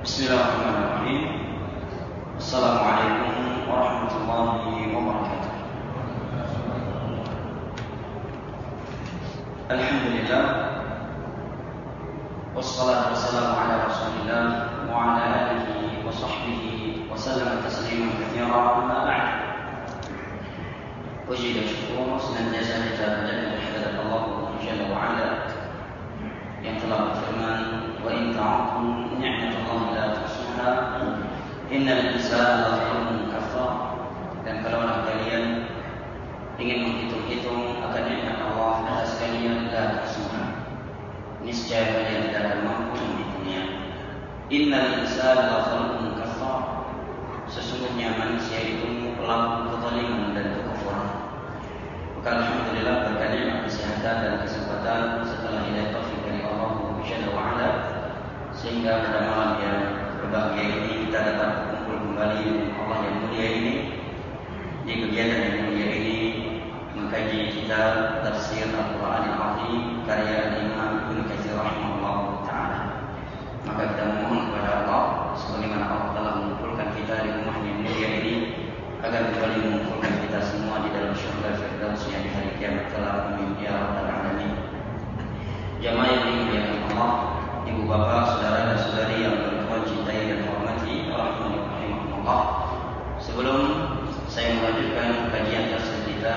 Bismillahirrahmanirrahim. Assalamualaikum warahmatullahi wabarakatuh. Alhamdulillah, wassalatu wassalamu ala rasulillah wa ala alihi wa sahbihi wa sallam tasliman katsiran, amma ba'd. Puji dan syukur senantiasa kita panjatkan kehadirat Allah Jalla wa Ala yang telah berfirman, wa in ta'uddu ni'matallahi la tuhsuha innal insana lazalumun kafar. Dan kalaulah kalian ingin menghitung-hitung akan nikmat Allah atas kalian, la tuhsuha, niscaya kalian tidak akan mampu menghitungnya. Innal insana lazalumun kafar, sesungguhnya manusia itu pelaku kezaliman dan kekufuran. Maka alhamdulillah berkat nikmat kesehatan dan kesempatan setelah hidayah taufik dari Allah Jalla wa Ala, sehingga pada malam yang berbahagia ini kita dapat berkumpul kembali dengan Allah yang mulia ini di kegiatan yang mulia ini, mengkaji kitab tafsir Al-Quran Al-Azim karya Imam Ibnu Katsir rahimahullah taala. Maka kita memohon kepada Allah sebagaimana Allah telah mengumpulkan kita di rumahnya yang mulia ini, agar kembali mengumpulkan kita semua di dalam syurga Firdaus yang di hari kiamat kelak. Amin ya rabbal alamin. Jamaah yang dimuliakan Allah, ibu bapak, saudara dan saudari yang bertuhan cintai dan hormati, rahimahullah. Sebelum saya melanjutkan kajian tafsir kita,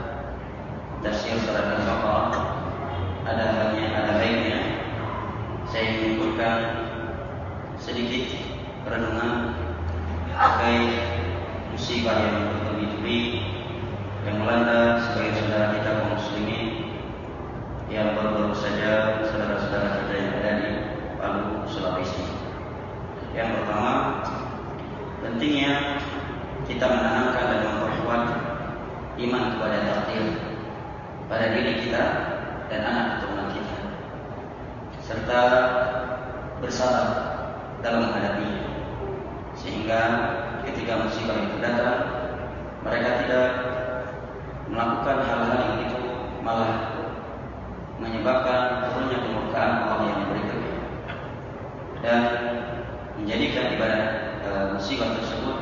tafsir surat Al-Baqarah, ada baiknya saya menyebutkan sedikit renungan terkait musibah yang bertubi-tubi yang melanda sebagai saudara kita kaum muslimin yang baru-baru saja saudara-saudara kita yang ada di Palu, Sulawesi. Yang pertama, pentingnya kita menanamkan dan memperkuat iman kepada takdir pada diri kita dan anak keturunan kita, serta bersabar dalam menghadapinya, sehingga ketika musibah itu datang, mereka tidak melakukan hal-hal yang itu malah menyebabkan turunnya kemurkaan Allah yang berikutnya, dan menjadikan ibadah musibah tersebut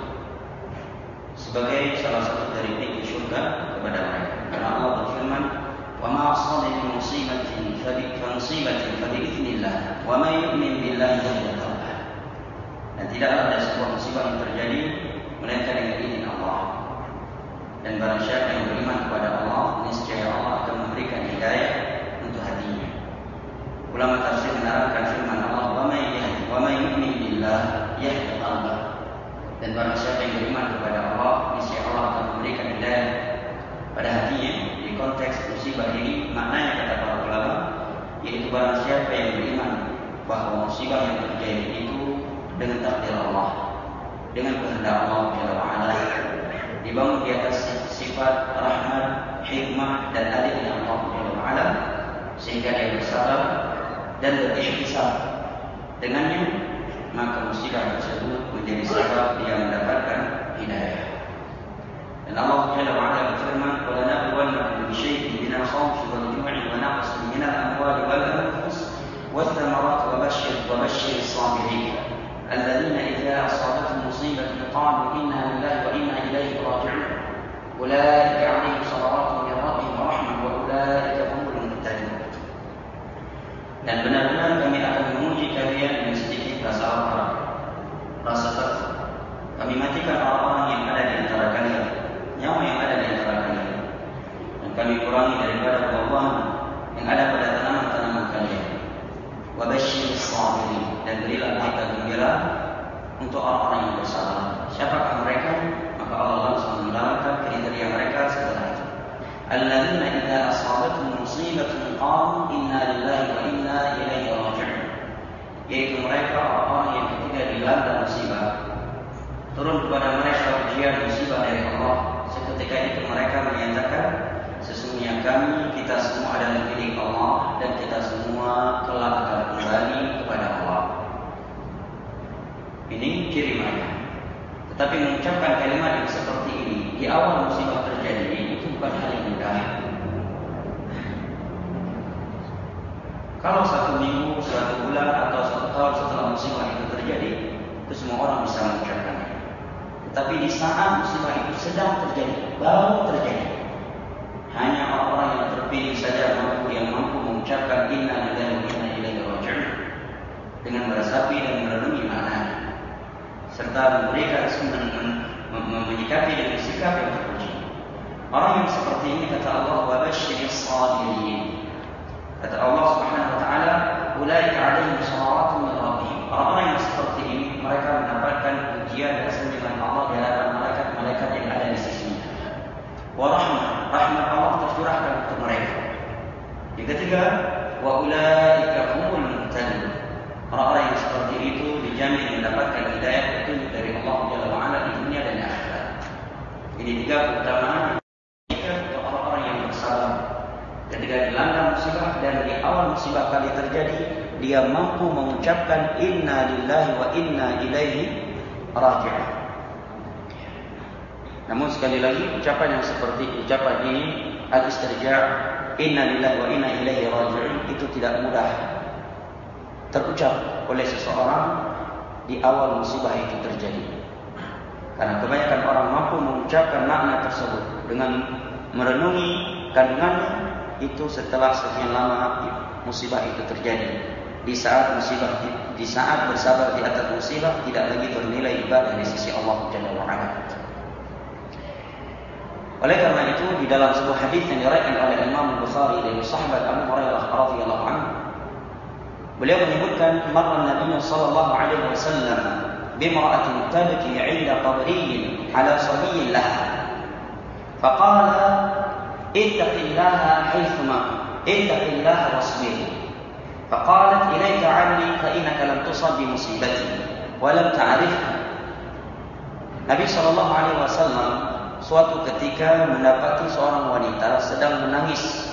sebagai salah satu dari pintu surga kepada mereka. Karena Allah berfirman, wa ma asaba min musibatin fa bi idznillah wa may yu'min billahi yahdi qalbah. Dan tidak ada sebuah musibah yang terjadi melainkan dengan izin Allah. Dan barang siapa yang beriman kepada Allah, niscaya Allah akan memberikan hidayah untuk hatinya. Ulama tafsir menerangkan firman Allah, wa may yu'min billah yahdi qalbah. Dan barang siapa yang beriman kepada Allah, niscaya Allah akan memberikan hidayah pada hatinya. Di konteks musibah ini, maknanya kata para ulama, yaitu barang siapa yang beriman bahwa musibah yang terjadi itu dengan takdir Allah, dengan kehendak Allah Jalla wa Ala, dibangun di atas sifat rahmat, hikmah dan adilnya Allah Jalla wa Ala, sehingga dia bersabar dan berikhtisab dengannya, maka musibah tersebut menjadi sebab dia mendapatkan hidayah. Dan Allah Jalla wa Ala berfirman, "Wa lanabluwannakum bisyai'in minal khawfi wal ju'i wa naqsin minal amwali wal anfus wath thamarati wa bashshir as-sabirin alladzina idza asabatuhum musibatun qalu inna lillahi wa inna ilaihi raji'un ulaika 'alaihim salawatun min rabbihim wa rahmah wa ulaika humul muhtadun." Dan benar-benar kami akan menguji kalian dengan sedikit rasa lapar, rasa takut. Kami matikan orang-orang yang ada di antara kalian, nyawa yang ada di antara kalian, dan kami kurangi daripada buah-buahan yang ada pada tanaman-tanaman kalian. Wa basyir as-sabirin, dan berilah berita gembira untuk orang-orang yang bersabar. Siapakah mereka? Maka Allah langsung menerangkan kriteria mereka setelah itu. Alladzina idza asabatuhum musibatun qalu inna lillahi wa inna ilaihi raji'un. Yaitu mereka orang-orang yang ketika dilanda musibah, turun kepada mereka ujian musibah dari Allah, seketika itu mereka menyatakan, sesungguhnya kita semua adalah milik Allah dan kita semua kelak akan kembali kepada Allah. Ini ciri mereka. Tetapi mengucapkan kalimat yang seperti ini di awal musibah terjadi itu bukan hal yang mudah. Kalau 1 minggu, 1 bulan atau 1 tahun setelah musibah itu terjadi, Tapi di saat musibah itu sedang terjadi, baru terjadi, hanya orang-orang yang terpilih saja yang mampu mengucapkan inna lillahi wa inna ilaihi raji'un dengan meresapi dan merenungi maknanya, serta mereka menyikapi dengan sikap yang terpuji. Orang yang seperti ini, kata Allah, wa basyiris sabirin. Kata Allah Subhanahu wa taala, ulaika 'alaihim salawatun min rabbihim. Orang-orang yang seperti ini mereka mendapatkan pujian dan sanjungan Allah di hadapan malaikat-malaikat yang ada di sisinya. Wa rahmat Allah tercurahkan untuk mereka. Yang ketiga, wa ulaika humul muhtadun. Orang-orang yang seperti itu dijamin mendapatkan hidayah petunjuk dari Allah Jalla wa Ala di dunia dan di akhirat. Ini tiga keutamaan untuk orang-orang yang bersabar. Ketika dilanda musibah dan di awal musibah kali terjadi, dia mampu mengucapkan inna lillahi wa inna ilaihi raji'un. Namun sekali lagi, ucapan yang seperti ucapan ini, al-istirja', inna lillahi wa inna ilaihi raji'un, itu tidak mudah terucap oleh seseorang di awal musibah itu terjadi. Karena kebanyakan orang mampu mengucapkan makna tersebut dengan merenungi kandungannya itu setelah sekian lama musibah itu terjadi. Di saat bersabar di atas musibah tidak lagi bernilai ibadah di sisi Allah Jalla wa Ala. Oleh karena itu, di dalam sebuah hadis yang diriwayatkan oleh Imam Bukhari dari sahabat Abu Hurairah radhiyallahu anhu, beliau menyebutkan marra Nabi sallallahu alaihi wasallam bimra'atin tabki 'inda qabriyyin 'ala sabiyyin laha. Faqala ittaqillaha wasbir. Faqalat ilayka 'anni fa innaka lam tusab bi musibati wa lam ta'rifha. Nabi sallallahu alaihi wasallam suatu ketika mendapati seorang wanita sedang menangis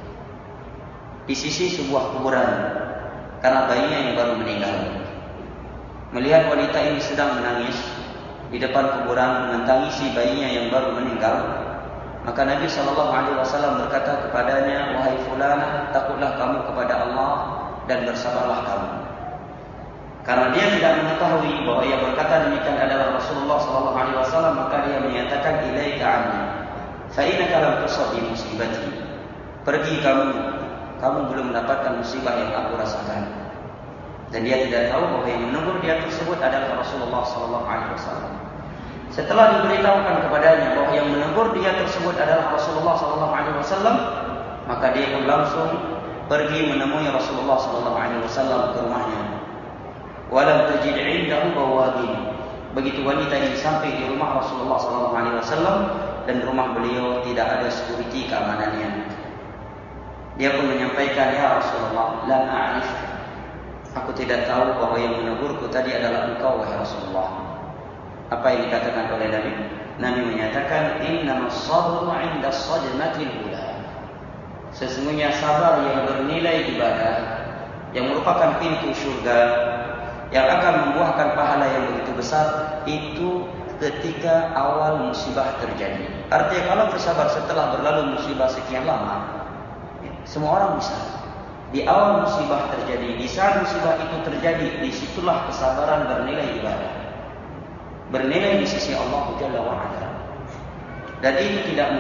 di sisi sebuah kuburan karena bayinya yang baru meninggal. Melihat wanita ini sedang menangis di depan kuburan menangisi bayinya yang baru meninggal, maka Nabi SAW berkata kepadanya, wahai fulanah, takutlah kamu kepada Allah dan bersabarlah kamu. Karena dia tidak mengetahui bahwa yang berkata demikian adalah Rasulullah SAW, maka dia menyatakan ilaika anni fa innaka lam tusab bi musibati. Pergi kamu belum mendapatkan musibah yang aku rasakan. Dan dia tidak tahu bahwa yang menegur dia tersebut adalah Rasulullah SAW. Setelah diberitahukan kepadanya bahwa yang menegur dia tersebut adalah Rasulullah SAW, maka dia pun langsung pergi menemui Rasulullah SAW ke rumahnya. Walam tajid 'indahu bawabin. Begitu wanita ini sampai di rumah Rasulullah SAW dan rumah beliau tidak ada security keamanannya. Dia pun menyampaikan, ya Rasulullah, la a'rif. Aku tidak tahu bahwa yang menegurku tadi adalah engkau, wahai Rasulullah. Apa yang dikatakan oleh Nabi? Nabi menyatakan, innamas sabru 'inda as-sadmatil ula. Sesungguhnya sabar yang bernilai ibadah, yang merupakan pintu surga, yang akan membuahkan pahala yang begitu besar, itu ketika awal musibah terjadi. Artinya kalau bersabar setelah berlalu musibah sekian lama, semua orang bisa. Di awal musibah terjadi, di saat musibah itu terjadi, disitulah kesabaran bernilai ibadah, bernilai di sisi Allah Jalla wa Ala. Dan itu tidak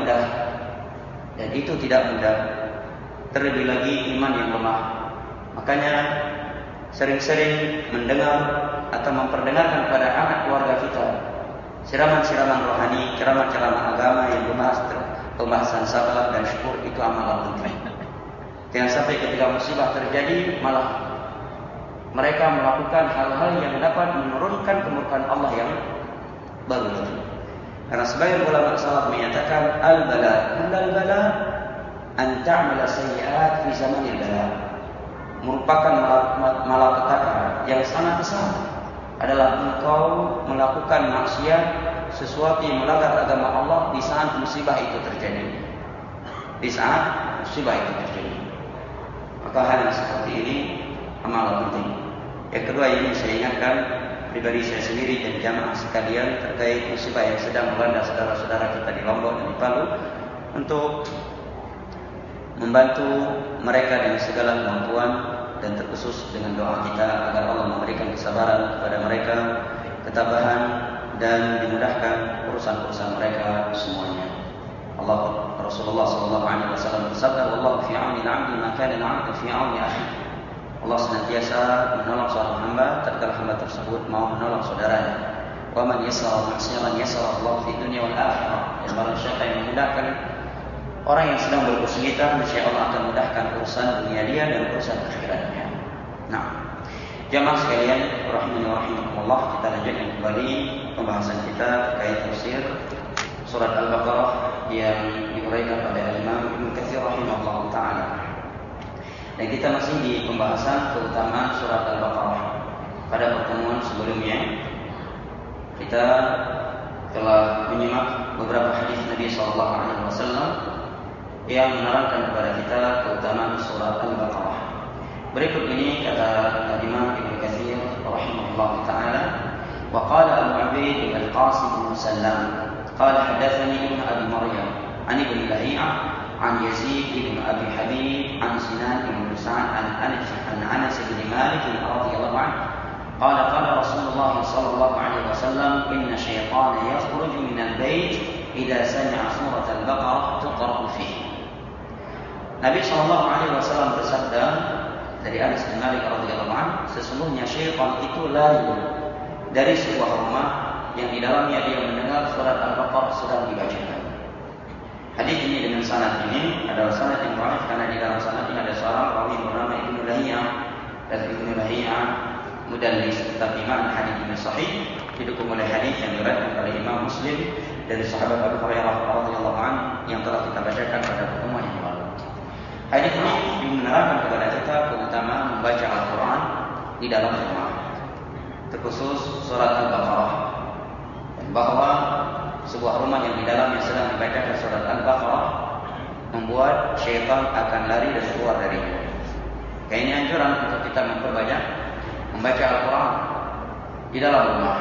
mudah. Terlebih lagi iman yang lemah. Makanya sering-sering mendengar atau memperdengarkan kepada anak keluarga kita siraman-siraman rohani, ceramah-ceramah agama yang membahas pembahasan sabar dan syukur, itu amalan penting. Jangan sampai ketika musibah terjadi malah mereka melakukan hal-hal yang dapat menurunkan kemurkaan Allah yang baru lagi. Karena sebagian ulama salaf menyatakan al-bala an ta'mala sayyi'at fi zamanil bala. Merupakan malapetaka yang sangat besar adalah engkau melakukan maksiat, sesuatu yang melanggar agama Allah di saat musibah itu terjadi. Maka hal yang seperti ini amal penting. Yang kedua, ini saya ingatkan pribadi saya sendiri dan jamaah sekalian terkait musibah yang sedang melanda saudara-saudara kita di Lombok dan di Palu, untuk membantu mereka dengan segala kemampuan dan terkhusus dengan doa kita agar Allah memberikan kesabaran kepada mereka ketabahan dan dimudahkan urusan-urusan mereka semuanya. Rasulullah sallallahu alaihi wasallam bersabda, "Wallahu fi 'auni al-'abdi ma kana al-'abdu fi 'auni akhihi." Allah senantiasa menolong seorang hamba tatkala hamba tersebut mau menolong saudaranya. Wa man yassara ma'siran yassara Allah fi dunya wal akhirah. Yang barang siapa yang memudahkan orang yang sedang berkesulitan, niscaya Allah akan mudahkan urusan dunia dia dan urusan akhiratnya. Nah, jamaah sekalian, rahimani wa rahimakumullah, kita lanjutkan kembali pembahasan kita terkait tafsir surat Al-Baqarah yang diuraikan oleh Imam Ibnu Katsir rahimahullah taala. Dan kita masih di pembahasan keutamaan surat Al-Baqarah. Pada pertemuan sebelumnya kita telah menyimak beberapa hadis Nabi sallallahu alaihi wasallam yang menerangkan kepada kita keutamaan surat Al-Baqarah. Berikut ini kata Imam Ibnu Katsir rahimahullah taala, wa qala Abu Ubaid al-Qasim bin Sallam qala hadatsani Ibnu Abi Maryam an Ibnu Lahi'ah عن يزيد بن أبي حبيب عن سنان بن سعد عن أنس بن مالك رضي الله عنه قال قال رسول الله صلى الله عليه وسلم إن الشيطان يخرج من البيت إذا سمع سورة البقرة تقرأ فيه. Nabi Shallallahu Alaihi Wasallam bersabda dari Anas bin Malik radhiyallahu anhu, sesungguhnya syaitan itu lari dari sebuah rumah yang di dalamnya dia mendengar surat Al-Baqarah sedang dibacakan. Hadis ini dengan sanad ini adalah sanad yang dhaif karena di dalam sanad ini ada seorang rawi bernama Ibnu Lahi'ah, dan Ibnu Lahi'ah mudallis, tetapi makna hadis ini sahih, didukung oleh hadis yang diriwayatkan oleh Imam Muslim dari sahabat Abu Hurairah radhiyallahu anhu yang telah kita bacakan pada pertemuan yang lalu. Hadis ini menerangkan kepada kita keutamaan membaca Al-Quran di dalam rumah, terkhusus surat Al-Baqarah, dan bahwa sebuah rumah yang di dalamnya sedang dibacakan surat Al-Baqarah membuat syaitan akan lari dan keluar darinya. Kayak ini anjuran untuk kita memperbanyak membaca Al-Quran di dalam rumah,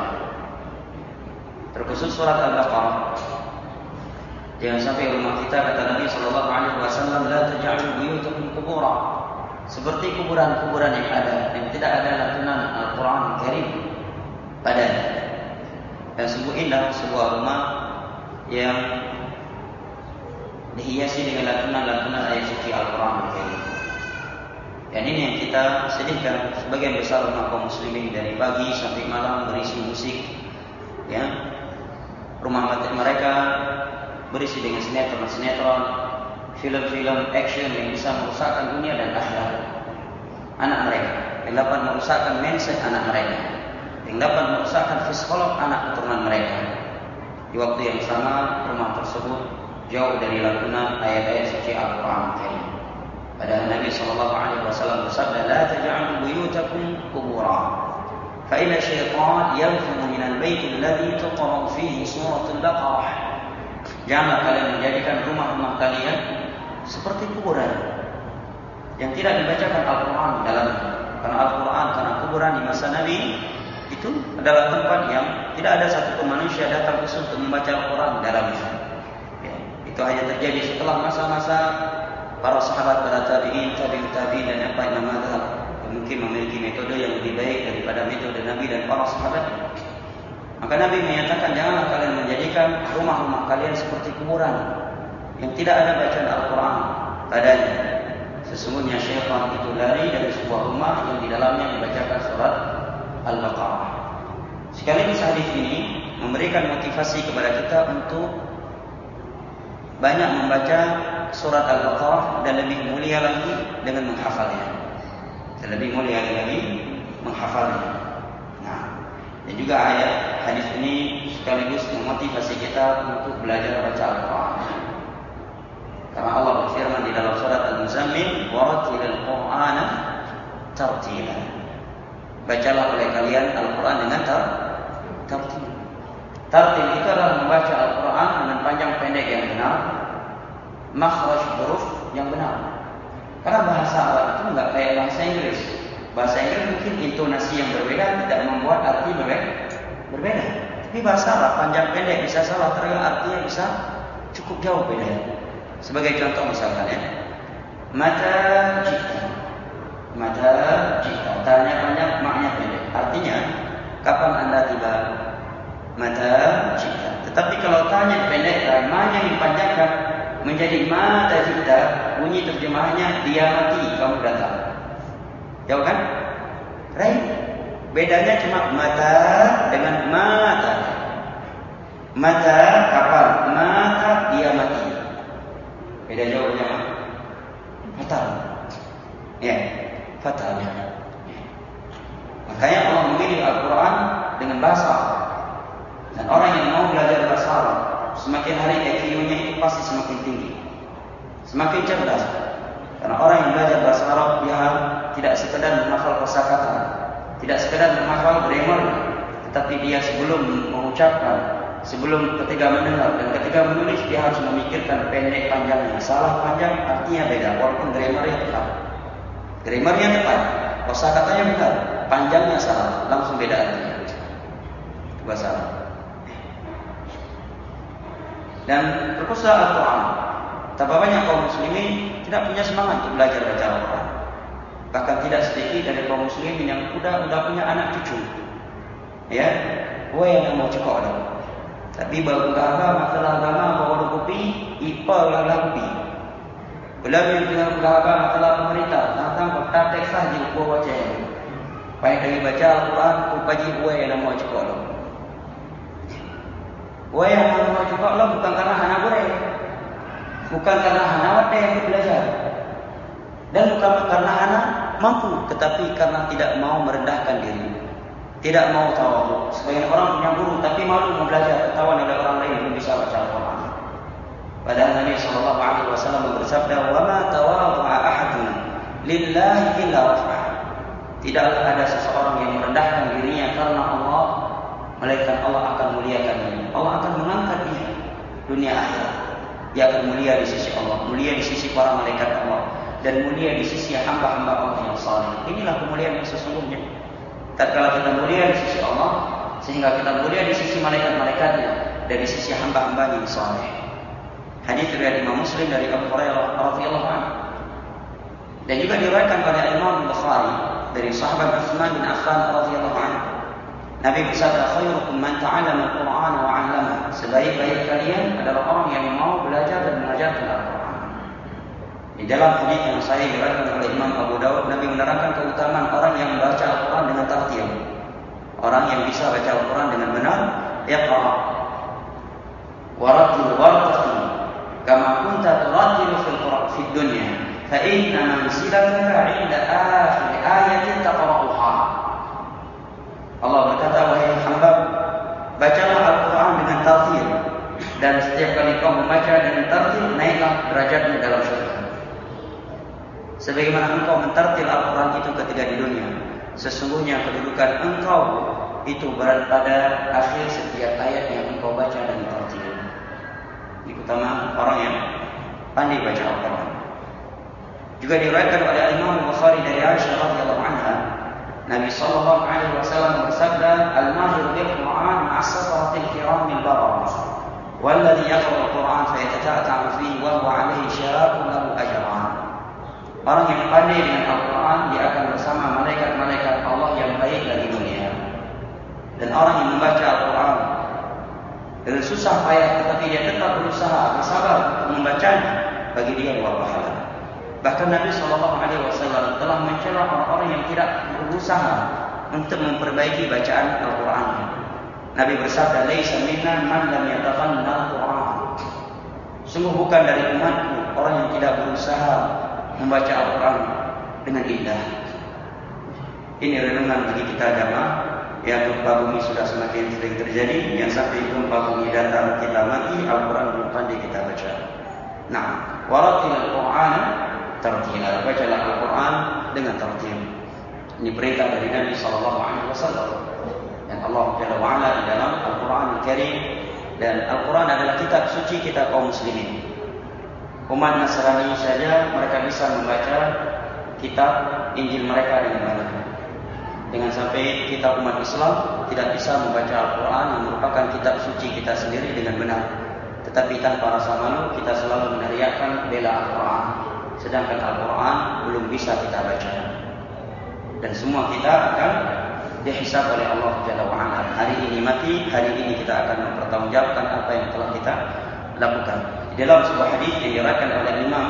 terkhusus surat Al-Baqarah. Jangan sampai rumah kita, kata Nabi Sallallahu Alaihi Wasallam, la taj'alu buyutakum qubura, seperti kuburan-kuburan yang ada, yang tidak ada lantunan Al-Quran Karim padanya. Dan sungguh indah sebuah rumah yang dihiasi dengan lantunan-lantunan ayat suci Al-Quran. Dan ini yang kita sedihkan, sebagian besar rumah kaum muslimin dari pagi sampai malam berisi musik, ya. Rumah mereka berisi dengan sinetron-sinetron, film-film action yang bisa merusakkan dunia dan akhirat anak mereka, yang dapat merusakkan mindset anak mereka, yang dapat merusakkan psikolog anak keturunan mereka. Di waktu yang sama, rumah tersebut jauh dari lantunan ayat-ayat suci Al-Quran. Padahal Nabi Sallallahu Alaihi Wasallam bersabda, la taj'alu buyutakum qubura, fa inna syaitan yanfudhu minal baiti alladhi tuqra'u fihi suratul Baqarah. Janganlah kalian menjadikan rumah-rumah kalian seperti kuburan yang tidak dibacakan Al-Quran dalamnya. Karena Al-Quran, karena kuburan di masa Nabi itu adalah tempat yang tidak ada satupun manusia datang khusus untuk membaca Al-Quran dalamnya. Ya, itu hanya terjadi setelah masa-masa para sahabat, para tabi'in, tabi'in dan apa yang mazhab mungkin memiliki metode yang lebih baik daripada metode Nabi dan para sahabat. Maka Nabi menyatakan, janganlah kalian menjadikan rumah-rumah kalian seperti kuburan yang tidak ada bacaan Al-Quran padanya. Sesungguhnya syaitan itu lari dari sebuah rumah yang di dalamnya dibacakan surat Al-Baqarah. Sekaligus hadis ini memberikan motivasi kepada kita untuk banyak membaca surat Al-Baqarah dan lebih mulia lagi dengan menghafalnya. Dan lebih mulia lagi menghafalnya. Nah, dan juga ayat hadis ini sekaligus memotivasi kita untuk belajar baca Al-Quran. Karena Allah berfirman di dalam surat Al-Muzammil, "Warattilil Qur'ana tartila." Bacalah oleh kalian Al-Quran dengan tartil. Tartil itu adalah membaca Al-Quran dengan panjang pendek yang benar, makhraj huruf yang benar. Karena bahasa Arab itu enggak kayak bahasa Inggris. Bahasa Inggris mungkin intonasi yang berbeda tidak membuat arti berbeda. Tapi bahasa Arab panjang pendek bisa salah, ternyata artinya bisa cukup jauh beda. Sebagai contoh misalkan ya, mata jika, tanya panjang, maknanya pendek. Artinya, kapan Anda tiba? Dan ma-nya dipanjangkan menjadi mata kita, bunyi terjemahannya dia mati kamu datang. Jauh kan? Right? Bedanya cuma mata dengan mata. Mata kapal, mata dia mati. Beda jauhnya mah. Fatal. Ya, fatal. Makanya Allah memilih Al-Quran dengan bahasa Arab. Dan orang yang mau belajar bahasa Arab, semakin hari IQ-nya itu pasti semakin tinggi, semakin cerdas. Karena orang yang belajar bahasa Arab, dia tidak sekedar menghafal kosakata, tidak sekedar menghafal grammar, tetapi dia sebelum mengucapkan, sebelum ketika mendengar dan ketika menulis, dia harus memikirkan pendek panjangnya. Salah panjang artinya beda, walaupun grammarnya tepat. Grammarnya tepat, kosakatanya benar, panjangnya salah, langsung beda artinya. Itu bahasa Arab. Dan terkhusus Al-Quran, betapa banyak kaum muslimin tidak punya semangat untuk belajar baca Al-Quran. Bahkan tidak sedikit dari kaum muslimin yang udah punya anak cucu. Ya, gue yang mau cekok dah. Tapi baru masalah agama bawa kopi, ipal lampi. Belum yang punya agama masalah pemerintah, tentang praktek saja gue baca. Baik dari baca Al-Quran, upaji gue yang mau cekok dah. Gue yang mau cekok dah bukan karena anak gue, bukan karena anak yang belajar, dan bukan karena anak mampu, tetapi karena tidak mau merendahkan diri, tidak mau tawadhu. Sebagian orang punya guru tapi malu mau belajar, ketahuan oleh orang lain belum bisa baca Al-Quran. Padahal Nabi SAW bersabda, "Wa ma tawadhu'a ahadun lillahi illa rafa'ah." Tidaklah ada seseorang yang merendahkan dirinya karena Allah, melainkan Allah akan muliakannya. Allah akan mengangkat dia dunia akhirat. Dia akan mulia di sisi Allah, mulia di sisi para malaikat Allah, dan mulia di sisi hamba-hamba Allah yang saleh. Inilah kemuliaan yang sesungguhnya. Tatkala kita mulia di sisi Allah, sehingga kita mulia di sisi malaikat-malaikatnya, dari sisi hamba-hamba yang saleh. Hadis riwayat Imam Muslim dari Abu Hurairah radhiyallahu anhu. Dan juga diriwayatkan oleh Imam Bukhari dari sahabat Utsman bin Affan radhiyallahu anhu. Nabi bersabda, "Khairukum man ta'allama al-Qur'ana wa 'allamahu." Sebaik-baik kalian adalah orang yang mau belajar dan mengajarkan Al-Qur'an. Di dalam hadis yang sahih diriwayatkan oleh Imam Abu Dawud, Nabi menerangkan keutamaan orang yang membaca Al-Qur'an dengan tartil. Orang yang bisa baca Al-Qur'an dengan benar, yaqra warattil wartaqi kama kunta turattilu fil Qur'an fid dunya fa inna manzilataka 'inda akhir ayatin taqra'uha. Allah berkata, "Wahai hamba, bacalah Al-Quran dengan tartil, dan setiap kali kau membaca dengan tartil, naiklah derajatmu dalam surga. Sebagaimana engkau mentartil Al-Quran itu ketika di dunia, sesungguhnya kedudukan engkau itu berada pada akhir setiap ayat yang engkau baca dengan tartil." Ini keutamaan orang yang pandai baca Al-Quran. Juga diriwayatkan oleh Imam Bukhari dari Aisyah radhiyallahu anha, Nabi sallallahu alaihi wasallam bersabda, "Al-mahir bil Qur'an ma'as-safaratil kiramil bararah, walladhi yaqra'u al-Qur'an fa yatata'amu fihi wa huwa 'alaihi syara'un lahu ajran." Orang yang pandai dengan Al-Quran, dia akan bersama malaikat-malaikat Allah yang baik dari dunia. Dan orang yang membaca Al-Quran dengan susah payah, tetapi dia tetap berusaha, bersabar untuk membacanya, bagi dia 2 pahala. Bahkan Nabi SAW telah mencela orang-orang yang tidak berusaha untuk memperbaiki bacaan Al-Quran. Nabi bersabda, "Laisa minna man lam yataqanna Al-Quran." Sungguh bukan dari umatku orang yang tidak berusaha membaca Al-Quran dengan indah. Ini renungan bagi kita jamaah, yang gempa bumi sudah semakin sering terjadi, yang sampai gempa bumi datang kita mati, Al-Quran belum pandai kita baca. Nah, waratil Al-Quran tartila, bacalah Al-Quran dengan tartil. Ini perintah dari Nabi SAW. Dan Allah Jalla wa'ala di dalam Al-Quran Al-Karim. Dan Al-Quran adalah kitab suci kita kaum muslimin. Umat Nasrani saja mereka bisa membaca kitab Injil mereka dengan benar. Dengan sampai kita umat Islam tidak bisa membaca Al-Quran yang merupakan kitab suci kita sendiri dengan benar. Tetapi tanpa rasa malu kita selalu meneriakkan bela Al-Quran, sedangkan Al-Quran belum bisa kita baca. Dan semua kita akan dihisab oleh Allah Jalla wa'ala. Hari ini mati, hari ini kita akan mempertanggungjawabkan apa yang telah kita lakukan. Di dalam sebuah hadis yang diriwayatkan oleh Imam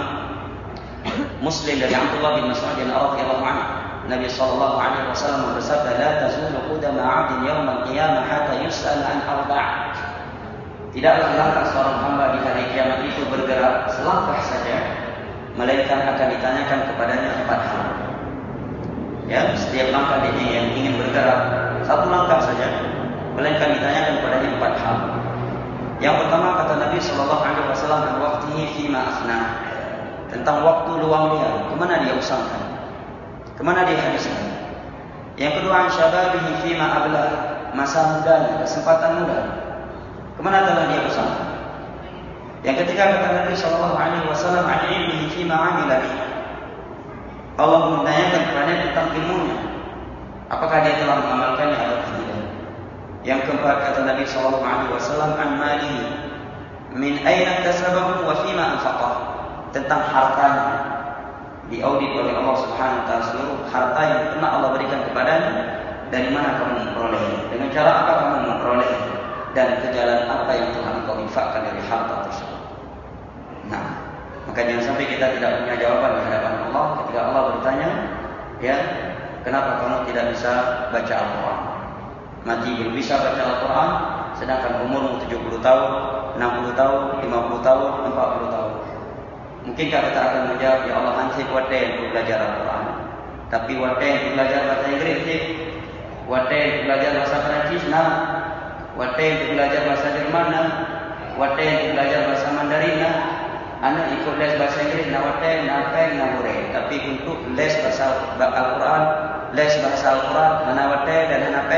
Muslim dari Abdullah bin Mas'ud radhiyallahu anhu, Nabi sallallahu alaihi wasallam bersabda, "La tazulu qudama 'abdin yawm al-qiyamah hatta yus'al an arba'." Tidaklah langkah seorang hamba di hari kiamat itu bergerak selangkah saja, melainkan akan ditanyakan kepadanya 4 hal. Ya, setiap langkah dia yang ingin bergerak satu langkah saja, melainkan ditanyakan kepadanya 4 hal. Yang pertama kata Nabi sallallahu alaihi wasallam, "Waqtihi fima afna." Tentang waktu luang dia, kemana dia usahkan, kemana dia habiskan. Yang kedua, syababihi fima ablah, masa mudanya, kesempatan muda, kemana telah dia usahkan. Yang ketiga kata Nabi sallallahu alaihi wasallam, "An ilmihi fima amila bihi." Allah menanyakan kepadanya tentang ilmunya, apakah dia telah mengamalkannya atau tidak. Yang keempat kata Nabi sallallahu alaihi wasallam, "An malihi min aina iktasabahu wa fima anfaqah." Tentang hartanya, diaudit oleh Allah Subhanahu wa taala seluruh harta yang pernah Allah berikan kepadanya, dari mana kamu memperolehnya, dengan cara apa kamu memperolehnya, dan ke jalan apa yang telah engkau infakkan dari harta tersebut. Nah, maka jangan sampai kita tidak punya jawaban di hadapan Allah ketika Allah bertanya, ya, kenapa kamu tidak bisa baca Al-Quran? Mati belum bisa baca Al-Quran, sedangkan umurmu 70 tahun, 60 tahun, 50 tahun, 40 tahun. Mungkinkah kita akan menjawab, ya Allah, nanti wadai untuk belajar Al-Quran, tapi wadai untuk belajar bahasa Inggris, wadai untuk belajar bahasa Perancis, wadai untuk belajar bahasa Jerman, wadai untuk belajar bahasa Mandarin, anak ikut les bahasa Inggris, wadai, boleh. Tapi untuk les bahasa Al-Quran, les bahasa Al-Quran, mana wadai dan mana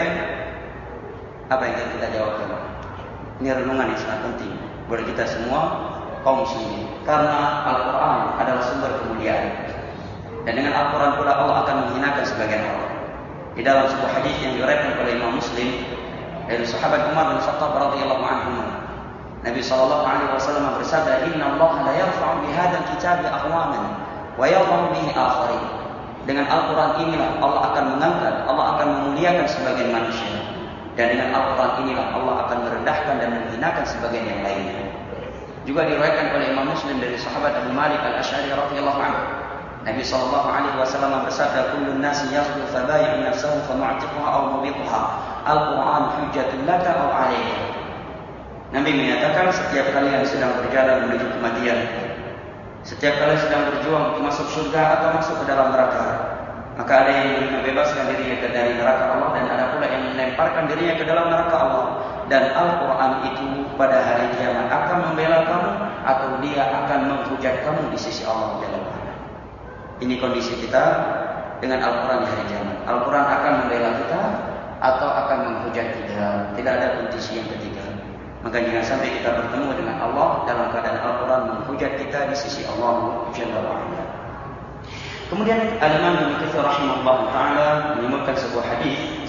apa yang kita jawabkan? Ini renungan yang sangat penting buat kita semua kaum muslimin, karena Al-Quran adalah sumber kemuliaan, dan dengan Al-Quran pula Allah akan menghinakan sebagian orang. Di dalam sebuah hadis yang diriwayatkan oleh Imam Muslim dari sahabat Umar bin Khattab radhiyallahu anhu, Nabi sallallahu alaihi wasallam bersabda, "Inna Allah la yarfa'u bihadzal kitabi aqwaman wa yadh'u bihi akharin." Dengan Al-Quran inilah Allah akan mengangkat, Allah akan memuliakan sebagian manusia, dan dengan Al-Quran inilah Allah akan merendahkan dan menghinakan sebagian yang lainnya. Juga diriwayatkan oleh Imam Muslim dari sahabat Abu Malik Al-Asy'ari radhiyallahu anhu, Nabi sallallahu alaihi wasallam bersabda, "Kullun nasi yaghdu fa bai'u nafsahu fa mu'tiquha aw mubiquha. Al-Qur'an hujjatun laka aw 'alaika." Nabi menyatakan, setiap kalian sedang berjalan menuju kematian, setiap kalian sedang berjuang untuk masuk surga atau masuk ke dalam neraka, maka ada yang membebaskan dirinya dari neraka Allah, dan ada pula yang melemparkan dirinya ke dalam neraka Allah. Dan Al-Quran itu pada hari kiamat akan membela kamu, atau dia akan menghujat kamu di sisi Allah Jalla wa'ala. Ini kondisi kita dengan Al-Quran di hari kiamat. Al-Quran akan membela kita atau akan menghujat kita. Tidak ada kondisi yang ketiga. Maka jangan sampai kita bertemu dengan Allah dalam keadaan Al-Quran menghujat kita di sisi Allah Jalla wa'ala. Kemudian Al-Imam Ibnu Katsir rahimahullah taala menyebutkan sebuah hadis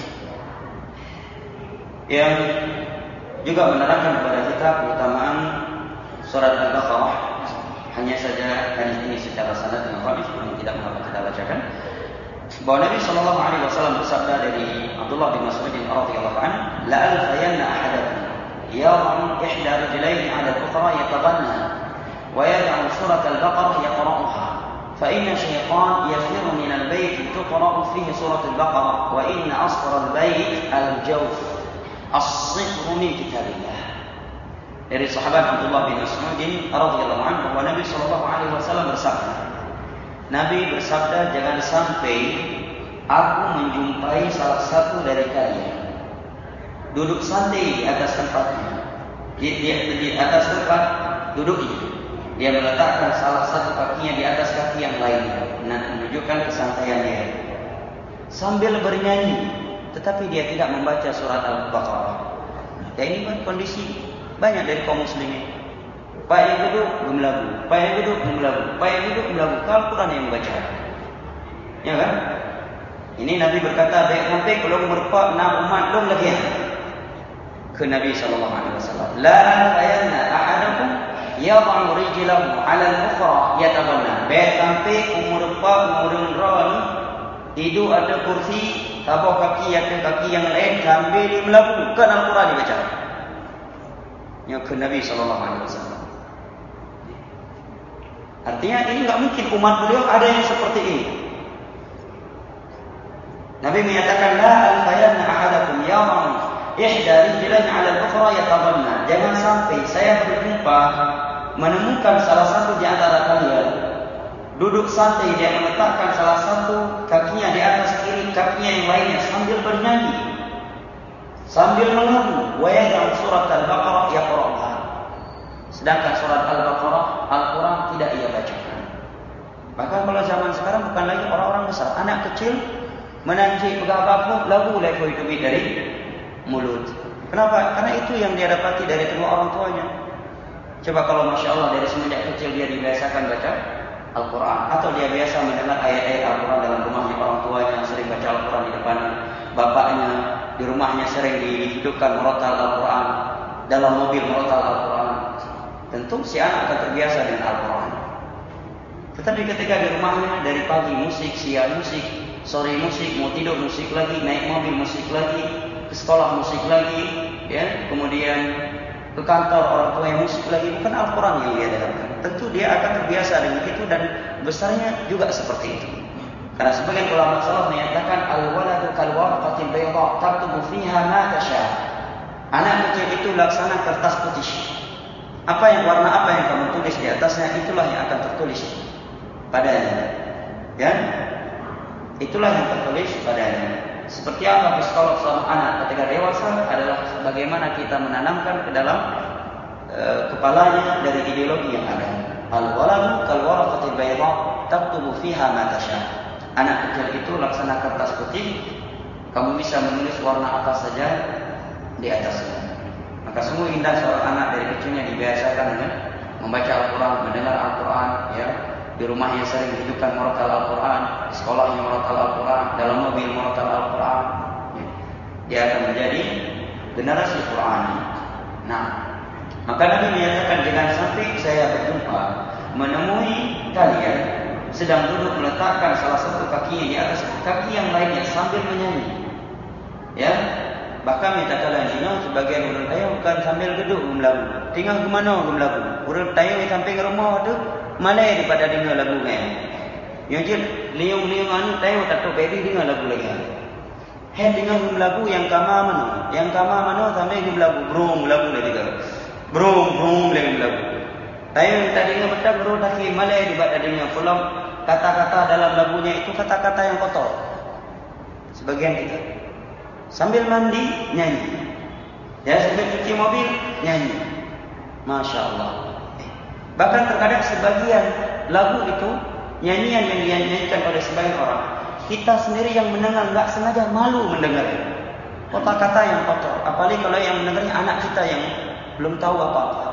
yang juga menerangkan kepada kita keutamaan surat Al-Baqarah. Hanya saja hadis ini secara sanad yang dhaif, tidak mengapa kita bacakan. Bahwa Nabi sallallahu alaihi wasallam bersabda dari Abdullah bin Mas'ud radhiyallahu anhu, "La alfayanna ahadakum yad'u ihda rijlaihi 'ala al-ukhra yatabanna wa yad'u surat Al-Baqarah yaqra'uha. فإن الشيطان يفر من البيت تقرأ فيه سورة البقرة وإن أصفر البيت الجوف الصفر من كتاب الله." Dari sahabat Abdullah bin Mas'ud radhiyallahu anhu bahwa Nabi sallallahu alaihi wasallam bersabda, Nabi bersabda, "Jangan sampai aku menjumpai salah satu dari kalian duduk santai di atas tempatnya, di atas tempat duduknya. Dia meletakkan salah satu kakinya di atas kaki yang lainnya, menunjukkan kesantaian dia, sambil bernyanyi, tetapi dia tidak membaca surat Al-Baqarah." Dan ini kondisi banyak dari kaum muslimin. Pak yang duduk belum lagu, Pak yang duduk belum lagu, Pak yang duduk belum lagu, Al-Quran yang membaca. Ya kan? Ini Nabi berkata, baik sampai kalau merpa nak umat belum lagi ke Nabi sallallahu alaihi wasallam, "La ayanna ahadakum yad'u rijlahu 'ala al-ukhra yatabanna." Baik sampai umurpa umurun hidup ada kursi, tabah kaki ada kaki yang lain sambil melakukan Al-Quran dibaca. Ya ke Nabi sallallahu alaihi wasallam. Artinya ini nggak mungkin umat beliau ada yang seperti ini. Nabi menyatakan la alfayanna ahadakum yawman ihda rijlain 'ala al-ukhra yatabanna. Jangan sampai saya berjumpa menemukan salah satu di antara kalian duduk santai, dia meletakkan salah satu kakinya di atas kiri, kakinya yang lainnya sambil bernyanyi, sambil melagu. Wa yaqra'u surat al-Baqarah yaqra'uha. Sedangkan surat Al-Baqarah Al-Quran tidak ia bacakan. Bahkan kalau zaman sekarang bukan lagi orang-orang besar, anak kecil menanjik begabak lagu lepo itu dari mulut. Kenapa? Karena itu yang dia dapati dari kedua orang tuanya. Coba kalau Masya Allah dari semenjak kecil dia dibiasakan baca Al-Quran, atau dia biasa mendengar ayat-ayat Al-Quran dalam rumahnya, orang tuanya sering baca Al-Quran di depan bapaknya, di rumahnya sering dihidupkan merotal Al-Quran, dalam mobil merotal Al-Quran, tentu si anak akan terbiasa dengan Al-Quran. Tetapi ketika di rumahnya dari pagi musik, siang musik, sore musik, mau tidur musik lagi, naik mobil musik lagi, ke sekolah musik lagi, ya, kemudian ke kantor orang tua yang musik lagi, bukan Al-Quran yang dia dengarkan. Tentu dia akan terbiasa dengan itu dan besarnya juga seperti itu. Karena sebagian ulama salaf menyatakan al-waladu kal-warqatil bayda taktubu fiha ma tasha. Anak kecil itu laksana kertas putih. Warna apa yang kamu tulis di atasnya, itulah yang akan tertulis padanya. Ya? Itulah yang tertulis padanya. Seperti apa psikolog seorang anak ketika dewasa adalah bagaimana kita menanamkan ke dalam kepalanya dari ideologi yang ada. Al-waladu kal-warqatil bayda taktubu fiha ma tasha. Anak kecil itu laksana kertas putih, kamu bisa menulis warna apa saja di atasnya. Maka sungguh indah seorang anak dari kecilnya dibiasakan dengan membaca Al-Quran, mendengar Al-Quran, ya. Di rumahnya sering dihidupkan merotal Al-Quran, di sekolahnya merotal Al-Quran, dalam mobil merotal Al-Quran. Dia akan menjadi generasi Qurani. Nah, maka Nabi menyatakan jangan sampai saya berjumpa menemui kalian sedang duduk meletakkan salah satu kakinya di atas kaki yang lainnya sambil menyanyi. Ya, bahkan minta kalian dino sebagian urang tayo bukan sambil duduk melagu. Tinggal ke mana melagu? Urang tayo sampai ke rumah tu malai daripada dengar lagu kan. Yang je liung-liung anu tayo tak tahu baby dengar lagu lagi. He dengar lagu yang kama mana? Yang kama mana sampai ke lagu brung lagu lagi ke. Brung lagi lagu. Tayo tadi dengar betul bro tak malai daripada dengar pulang kata-kata dalam lagunya itu kata-kata yang kotor. Sebagian kita sambil mandi nyanyi, ya, sambil cuci mobil nyanyi, Masya Allah. Bahkan terkadang sebagian lagu itu nyanyian yang dinyanyikan oleh sebagian orang, kita sendiri yang mendengar nggak sengaja malu mendengarnya. Kata-kata yang kotor, apalagi kalau yang mendengarnya anak kita yang belum tahu apa-apa.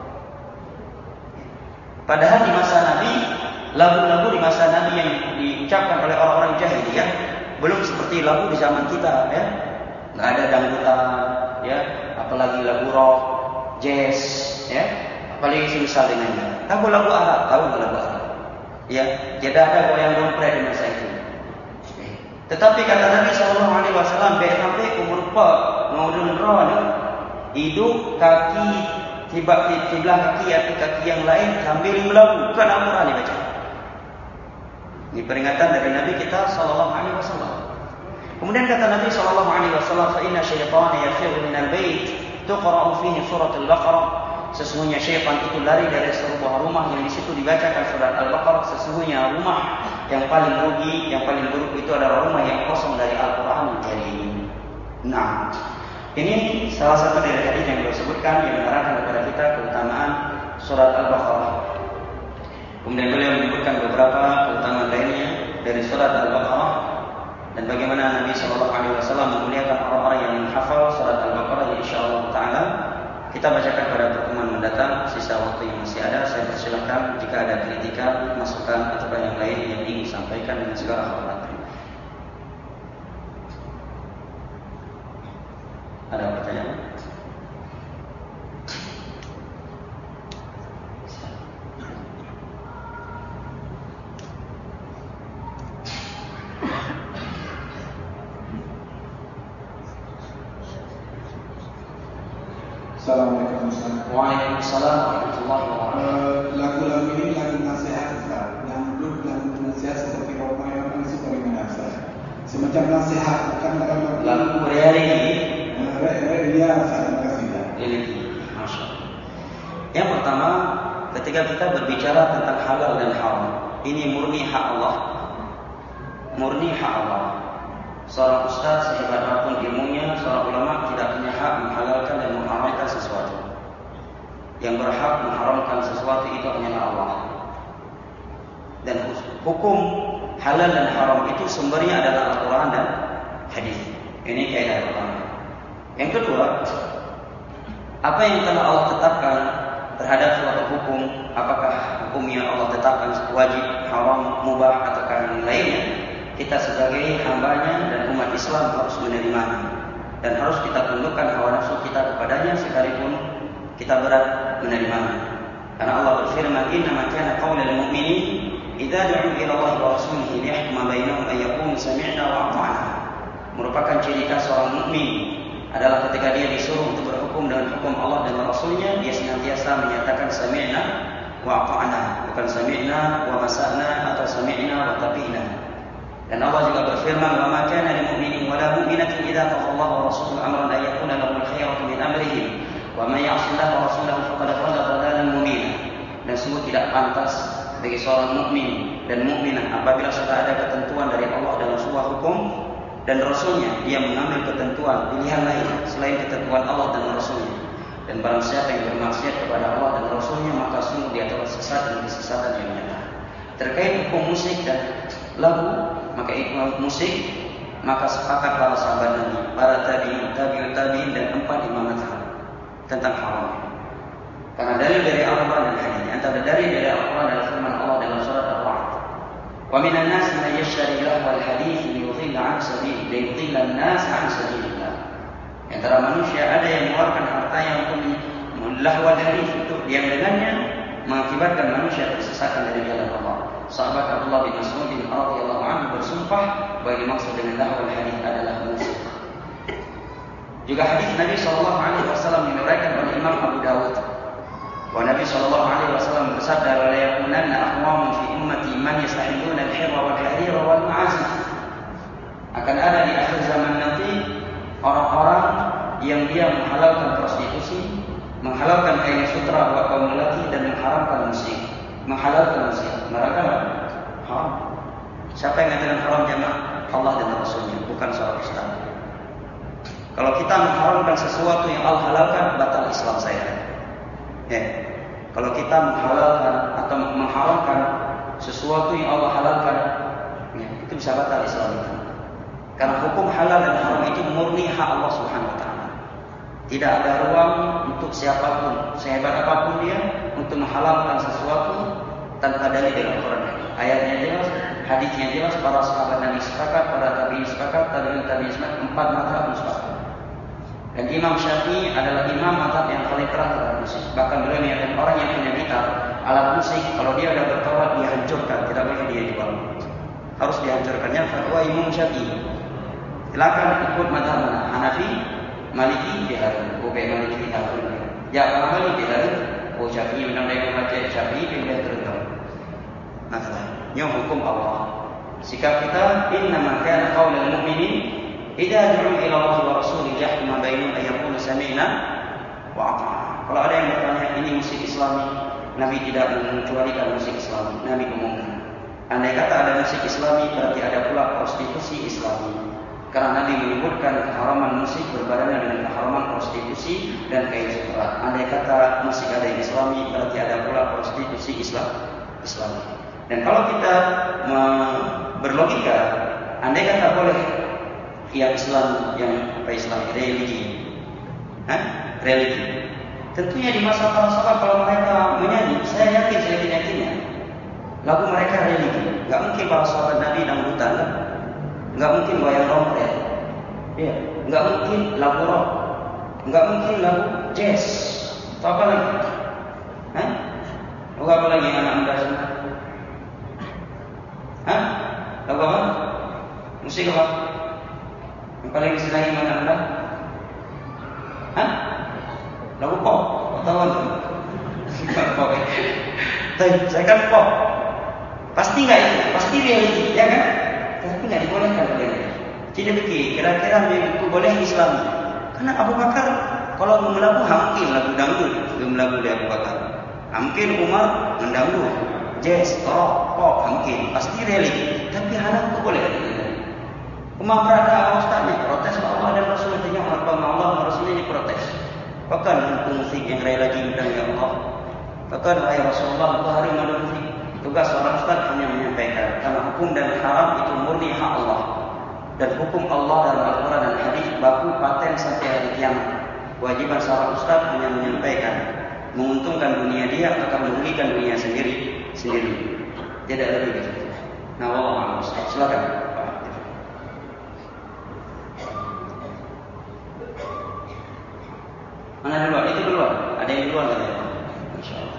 Padahal di masa Nabi, lagu-lagu di masa Nabi yang diucapkan oleh orang-orang jahiliyah belum seperti lagu di zaman kita, ya. Nggak ada dangdutan, ya, apalagi lagu rock, jazz, ya, apalagi semisal dengannya. Lagu-lagu Arab, tahu nggak lagu Arab? Ya, tidak ada goyang dompet di masa itu. Tetapi kata Nabi SAW, sampai umur pak ngudun ron, hidup kaki sebelah kaki atau kaki yang lain sambil melagu, bukan Al-Quran dibaca. Ini peringatan dari Nabi kita SAW. Kemudian kata Nabi SAW, fa inna syaitana yafirru minal bait tuqra'u fihi surat Al-Baqarah. Sesungguhnya syaitan itu lari dari sebuah rumah yang di situ dibacakan surat Al-Baqarah. Sesungguhnya rumah yang paling rugi, yang paling buruk itu adalah rumah yang kosong dari Al-Quran Karim. Nah, ini salah satu dari hadis yang beliau sebutkan yang menerangkan kepada kita keutamaan surat Al-Baqarah. Kemudian beliau menyebutkan beberapa keutamaan lainnya dari surat Al-Baqarah dan bagaimana Nabi SAW memuliakan orang-orang yang menghafal surat Al-Baqarah. Insyaallah taala kita bacakan pada pertemuan mendatang. Sisa waktu yang masih ada, saya persilakan jika ada kritikan, masukan atau yang lain yang ingin disampaikan dengan segala hormat. Ada pertanyaan? Assalamualaikum Ustaz. Waalaikumsalam warahmatullahi wabarakatuh. Lagu-lagu ini lagu nasihat Ustaz. Dangdut lagu nasihat seperti Romeo itu bagaimana Ustaz? Semacam nasihat bukan Lagu religi. Iya, terima kasih. Religi, masya Allah. Yang pertama, ketika kita berbicara tentang halal dan haram, ini murni hak Allah. Murni hak Allah. Seorang ustaz sehebat apapun ilmunya, seorang ulama tidak punya hak menghalalkan dan mengharamkan sesuatu. Yang berhak mengharamkan sesuatu itu hanyalah Allah. Dan hukum halal dan haram itu sumbernya adalah Al-Quran dan hadis. Ini kaidah pertama. Yang kedua, apa yang telah Allah tetapkan terhadap suatu hukum, apakah hukumnya Allah tetapkan wajib, haram, mubah, atau yang lainnya, kita sebagai hambanya dan umat Islam harus menerimanya dan harus kita tundukkan hawa nafsu kita kepadanya sekalipun kita berat menerimanya. Karena Allah berfirman, "Innama kana qaulal mu'minin idza du'u ila Allah wa rasulihi liyahkuma bainahum ay yaqulu sami'na wa ata'na." Merupakan ciri khas seorang mukmin adalah ketika dia disuruh untuk berhukum dengan hukum Allah dan Rasulnya, dia senantiasa menyatakan sami'na wa ata'na, bukan sami'na wa masa'na atau sami'na wa tabi'na. Dan Allah juga berfirman, "Wa ma kana lil mu'minin wa la mu'minatin idza qada Allahu wa rasuluhu amran an yakuna lahumul khiyaratu min amrihim wa man ya'si Allaha wa rasulahu faqad dhalla dhalalan mubina." Dan sungguh tidak pantas bagi seorang mukmin dan mukminah apabila sudah ada ketentuan dari Allah dalam sebuah hukum dan Rasulnya, dia mengambil ketentuan pilihan lain selain ketentuan Allah dan Rasulnya. Dan barang siapa yang bermaksiat kepada Allah dan Rasulnya, maka sungguh dia telah sesat dan kesesatan yang nyata. Terkait hukum musik dan lagu, maka musik, maka sepakat para sahabat Nabi, para tabi'in, tabi'in dan 4 imam mazhab tentang haram. Karena dalil dari Al-Quran dan hadis, antara dalil dari Al-Quran adalah firman Allah dalam surat Al-Ra'd, "Wa minan nasi man yashtari lahwal hadits liyudhilla 'an an-nas 'an sabilillah." Antara manusia ada yang mengeluarkan hartanya untuk lahwal hadits, untuk yang dengannya mengakibatkan manusia tersesatkan dari jalan Allah. Sahabat Abdullah bin Mas'ud radhiyallahu anhu bersumpah bahwa yang dimaksud dengan lahwal hadits adalah musik. Juga hadis Nabi sallallahu alaihi wasallam diriwayatkan oleh Imam Abu Dawud. Bahwa Nabi sallallahu alaihi wasallam bersabda, "La yakunanna aqwamun fi ummati man yastahilluna al-hirra wal harira wal ma'azif." Akan ada di akhir zaman nanti orang-orang yang dia menghalalkan prostitusi, menghalalkan kain sutra buat kaum lelaki dan mengharamkan musik. Menghalalkan musik, mereka haram. Siapa yang mengatakan haram jemaah? Allah dan Rasulnya, bukan seorang ustaz. Kalau kita mengharamkan sesuatu yang Allah halalkan, batal Islam saya. Ya. Kalau kita menghalalkan atau mengharamkan sesuatu yang Allah halalkan, ya, itu bisa batal Islam kita. Karena hukum halal dan haram itu murni hak Allah Subhanahu wa taala. Tidak ada ruang untuk siapapun, sehebat apapun dia, untuk menghalalkan sesuatu tanpa dalil dari Al-Quran. Ayatnya jelas, hadisnya jelas, para sahabat Nabi sepakat, para tabi'in sepakat, tabi'in sepakat, 4 mazhab sepakat. Dan Imam Syafi'i adalah imam mazhab yang paling keras terhadap musik. Bahkan beliau menyatakan orang yang punya gitar, alat musik, kalau dia sudah bertaubat, dia hancurkan, tidak boleh dia jual. Harus dihancurkannya fatwa Imam Syafi'i. Silakan ikut mazhab mana? Hanafi, Maliki, diharum. Bukan Maliki diharum. Ya, kalau Maliki diharum, Syafi'i menandai membaca Syafi'i, pilih tertentu. Masalahnya hukum Allah. Sikap kita, innama kana qaulal mu'minin idza du'u ila Allah wa rasulihi yahkuma bainahum ay yaqulu sami'na wa ata'na. Kalau ada yang bertanya, ini musik Islami, Nabi tidak mengecualikan musik Islami, Nabi umumkan. Andai kata ada musik Islami, berarti ada pula prostitusi Islami. Karena Nabi menyebutkan keharaman musik berbarengan dengan keharaman prostitusi dan kain sutra. Andai kata musik ada yang Islami, berarti ada pula prostitusi Islami. Dan kalau kita berlogika, andai kata boleh ya Islam yang Islam religi, religi. Tentunya di masa para sahabat kalau mereka menyanyi, saya yakin yakinnya lagu mereka religi. Gak mungkin para sahabat Nabi dangdutan, kan? Gak mungkin wayang rompret, ya. Gak mungkin lagu rock, gak mungkin lagu jazz. Atau apa lagi? Lagu apa lagi anak anda semua? Lagu apa? Musik apa? Yang paling disukai mana anda? Lagu pop, tahu tuh? Pop. Saya kan pop. Pasti nggak itu? Pasti reality, ya kan? Tapi nggak dibolehkan reality. Jadi begini, kira-kira itu boleh Islam? Karena Abu Bakar kalau mau lagu mungkin lagu dangdut, belum lagu dari Abu Bakar. Mungkin Umar mendangdut, jazz, rock, pop, mungkin pasti reality. Tapi halal itu boleh. Umar berada ustaznya protes Allah dan Rasul artinya Allah dan Rasulnya diprotes. Bahkan untuk musik yang rela diundang ya Allah. Bahkan wahai Rasulullah engkau hari malu musik. Tugas seorang ustaz hanya menyampaikan karena hukum dan haram itu murni hak Allah. Dan hukum Allah dalam Al-Quran dan hadis baku paten sampai hari kiamat. Kewajiban seorang ustaz hanya menyampaikan, menguntungkan dunia dia atau merugikan dunia sendiri. Tidak lebih dari itu. Nah, Allah silakan. Mana duluan? Itu duluan. Ada yang duluan kan? Insyaallah.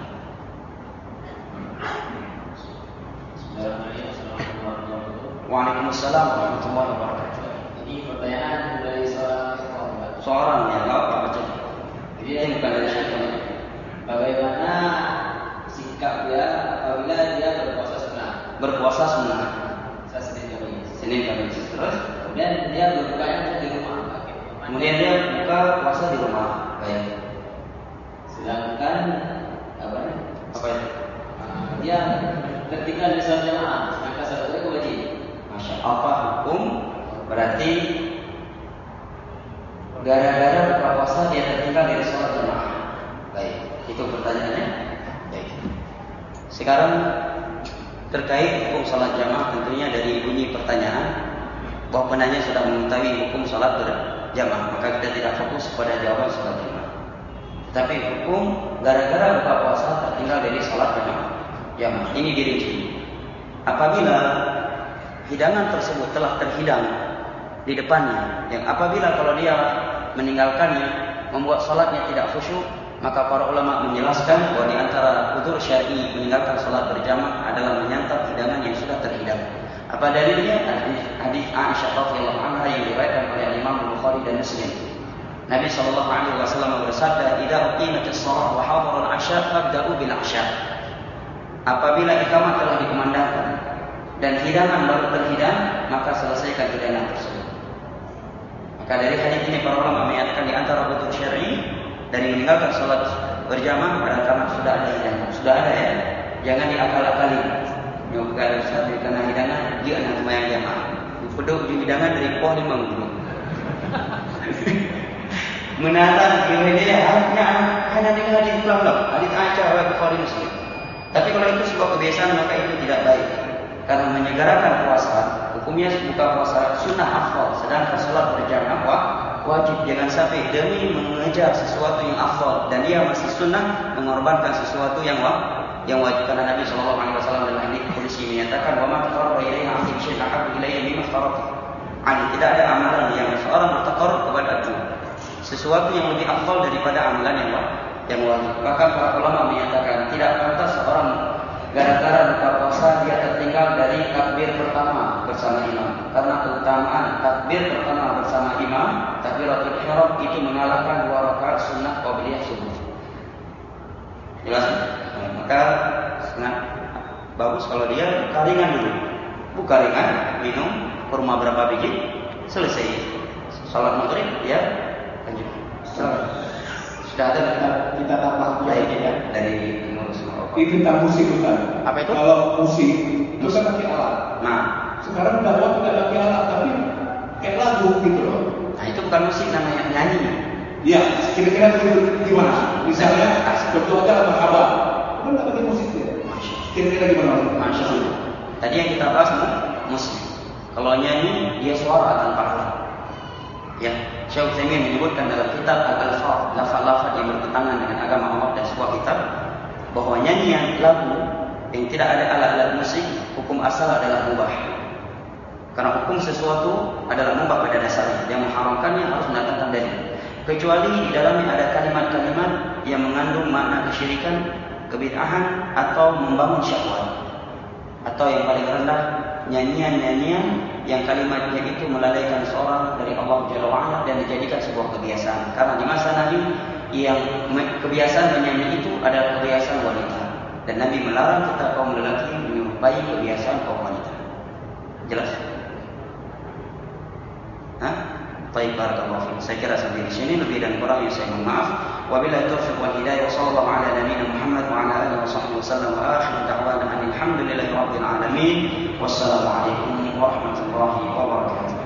Waalaikumsalam warahmatullahi wabarakatuh. Ini pertanyaan dari seorang yang apa baca. Jadi yang bukan dari syaitan. Bagaimana sikap dia apabila dia berpuasa sunnah? Berpuasa sunnah. Senin Kamis. Terus kemudian dia berbukanya di rumah. Kemudian dia buka puasa di rumah. Baik. Sedangkan apa itu? Dia ketika di salat jamaah, maka salatnya wajib. Masya apa hukum? Berarti gara-gara buka puasa dia tertinggal dari salat jamaah. Baik, itu pertanyaannya. Baik. Sekarang terkait hukum salat jamaah tentunya dari bunyi pertanyaan bahwa penanya sudah mengetahui hukum salat berjamaah, maka kita tidak fokus pada jawaban salat jamaah. Tapi hukum gara-gara buka puasa tertinggal dari salat jamaah, ini dirinci. Apabila hidangan tersebut telah terhidang di depannya, yang apabila kalau dia meninggalkannya membuat salatnya tidak khusyuk, maka para ulama menjelaskan bahwa di antara udzur syar'i meninggalkan salat berjamaah adalah menyantap hidangan yang sudah terhidang. Apa dalilnya? Hadis Aisyah radhiyallahu anha yang diriwayatkan oleh Imam Bukhari dan Muslim. Nabi sallallahu alaihi wasallam bersabda, "Idza uqimatis shalah wa hadara al-'asha fabda'u bil 'asha." Apabila iqamah telah dikumandangkan dan hidangan baru terhidang, maka selesaikan hidangan tersebut. Maka dari hadis ini para ulama menyatakan di antara udzur syar'i dari meninggalkan salat berjamaah pada karena sudah ada hidangan. Sudah ada ya. Jangan diakal-akali. Nyoba ada Ustaz karena hidangan dia anak sembahyang jamaah. Duduk di hidangan dari poh 5 minggu. Menatang dia hanya dengar hadis ulang-ulang. Hadis Aisyah wa Bukhari Muslim. Tapi kalau itu sebuah kebiasaan maka itu tidak baik. Karena menyegarakan puasa, hukumnya buka puasa sunnah afdal, sedangkan salat berjamaah wajib. Jangan sampai demi mengejar sesuatu yang afdal dan dia masih sunnah mengorbankan sesuatu yang wajib. Karena Nabi sallallahu alaihi wasallam dalam hadis qudsi menyatakan, "Wa ma taqarraba ilayya 'abdi bi syai'in ahabbu ilayya mimma aftaratu." Tidak ada amalan yang seorang bertaqarrub kepada aku sesuatu yang lebih afdal daripada amalan yang wajib. Bahkan para ulama menyatakan tidak pantas seorang gara-gara buka puasa dia tertinggal dari takbir pertama bersama imam. Karena keutamaan takbir pertama bersama imam, takbiratul ihram itu mengalahkan 2 rakaat sunnah qabliyah subuh. Jelas? Maka sangat bagus kalau dia karingan dulu. Buka ringan, minum kurma berapa biji, selesai. Salat maghrib dia lanjut. Sudah ada kita tambah lagi ya dari pengurus. Itu tentang musik Ustaz. Apa itu? Kalau musik itu kan pakai alat. Nah, sekarang dakwah tidak pakai alat tapi kayak lagu gitu loh. Nah itu bukan musik, namanya nyanyi. Iya, kira-kira gimana? Misalnya betul aja merhaba, kan nggak pakai musik ya? Kira-kira gimana? Masya Allah. Tadi yang kita bahas musik. Kalau nyanyi dia suara tanpa alat. Ya, Syekh Utsaimin menyebutkan dalam kitab Al-Alfaz, lafaz-lafaz yang bertentangan dengan agama Allah dan sebuah kitab, bahwa nyanyian lagu yang tidak ada alat-alat musik hukum asal adalah mubah. Karena hukum sesuatu adalah mubah pada dasarnya. Yang mengharamkannya harus mendatangkan dalil. Kecuali di dalamnya ada kalimat-kalimat yang mengandung makna kesyirikan, kebid'ahan atau membangun syahwat. Atau yang paling rendah, nyanyian-nyanyian yang kalimatnya itu melalaikan seorang dari Allah Jalla wa'ala dan dijadikan sebuah kebiasaan. Karena di masa Nabi yang kebiasaan menyanyi itu adalah kebiasaan wanita. Dan Nabi melarang kita kaum lelaki menyerupai kebiasaan kaum wanita. Jelas? Hah? Baik, barakallahu fiik. Saya kira sampai di sini, lebih dan kurang yang saya mohon maaf. Wabillahi taufiq wal hidayah. Wassallallahu ala nabiyyina Muhammad wa ala alihi washabbihi wasallam wa akhiru da'wana alhamdulillahi rabbil alamin. Wassalamu alaikum warahmatullahi wabarakatuh.